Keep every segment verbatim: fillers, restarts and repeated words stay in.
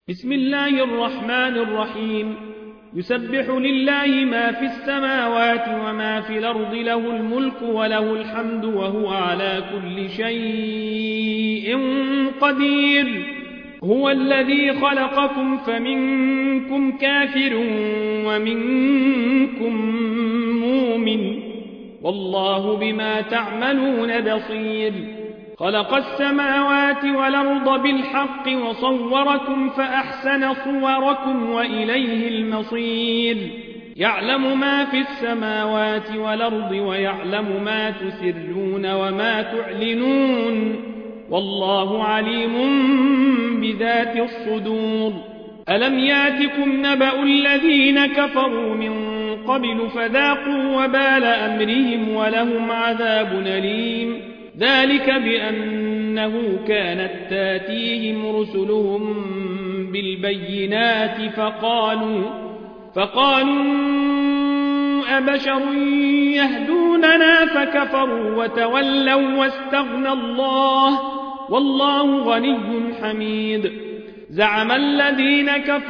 بسم الله الرحمن الرحيم. يسبح لله ما في السماوات وما في الأرض، له الملك وله الحمد وهو على كل شيء قدير. هو الذي خلقكم فمنكم كافر ومنكم مؤمن، والله بما تعملون بصير. خلق السماوات والأرض بالحق وصوركم فأحسن صوركم وإليه المصير. يعلم ما في السماوات والأرض ويعلم ما تسرون وما تعلنون، والله عليم بذات الصدور. ألم ياتكم نبأ الذين كفروا من قبل فذاقوا وبال أمرهم ولهم عذاب أليم. ذلك بأنه كانت تاتيهم رسلهم بالبينات فقالوا, فقالوا أبشر يهدوننا فكفروا وتولوا واستغنى الله والله غني حميد. زعم الذين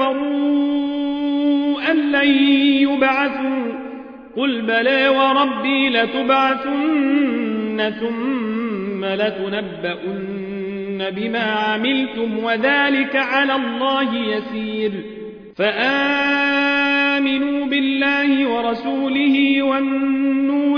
كفروا أن لن يبعثوا، قل بلى وربي لتبعثن ثم لتنبؤن بما عملتم وذلك على الله يسير. فآمنوا بالله ورسوله والنور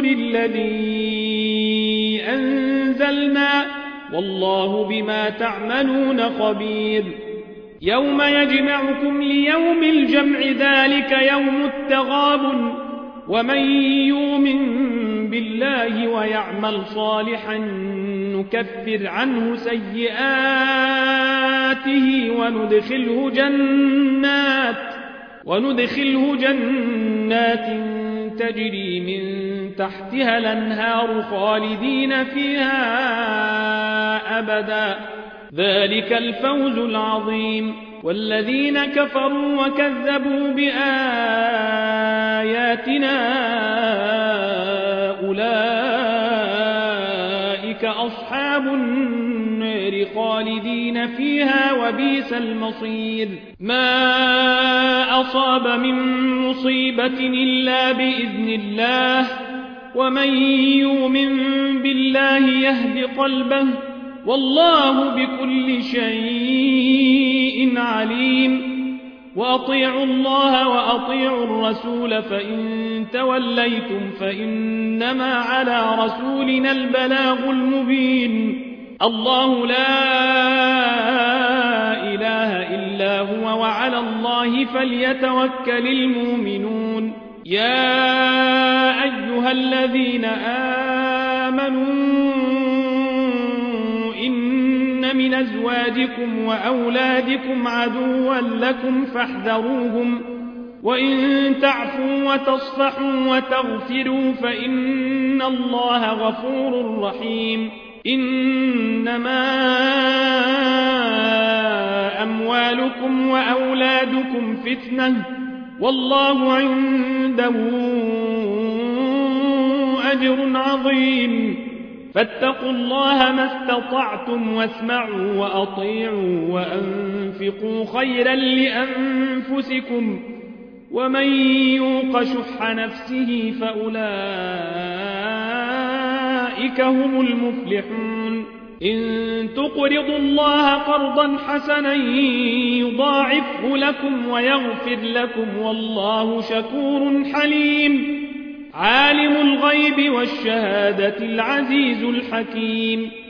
الذي أنزلنا، والله بما تعملون خبير. يوم يجمعكم ليوم الجمع، ذلك يوم التغابن. ومن يؤمن بالله ويعمل صالحا نكفر عنه سيئاته وندخله جنات, وندخله جنات تجري من تحتها الأنهار خالدين فيها أبدا، ذلك الفوز العظيم. والذين كفروا وكذبوا بآياتنا أولئك أصحاب النار خالدين فيها وبئس المصير. ما أصاب من مصيبة إلا بإذن الله، ومن يؤمن بالله يهد قلبه، والله بكل شيء عليم. وأطيعوا الله وأطيعوا الرسول، فإن توليتم فإنما على رسولنا البلاغ المبين. الله لا إله إلا هو وعلى الله فليتوكل المؤمنون. يا أيها الذين آمنوا من أزواجكم وأولادكم عدوا لكم فاحذروهم، وإن تعفوا وتصفحوا وتغفروا فإن الله غفور رحيم. إنما أموالكم وأولادكم فتنة، والله عنده أجر عظيم. فاتقوا الله ما استطعتم واسمعوا وأطيعوا وأنفقوا خيرا لأنفسكم، ومن يوق شح نفسه فأولئك هم المفلحون. إن تقرضوا الله قرضا حسنا يضاعفه لكم ويغفر لكم، والله شكور حليم. عالم الغيب والشهادة العزيز الحكيم.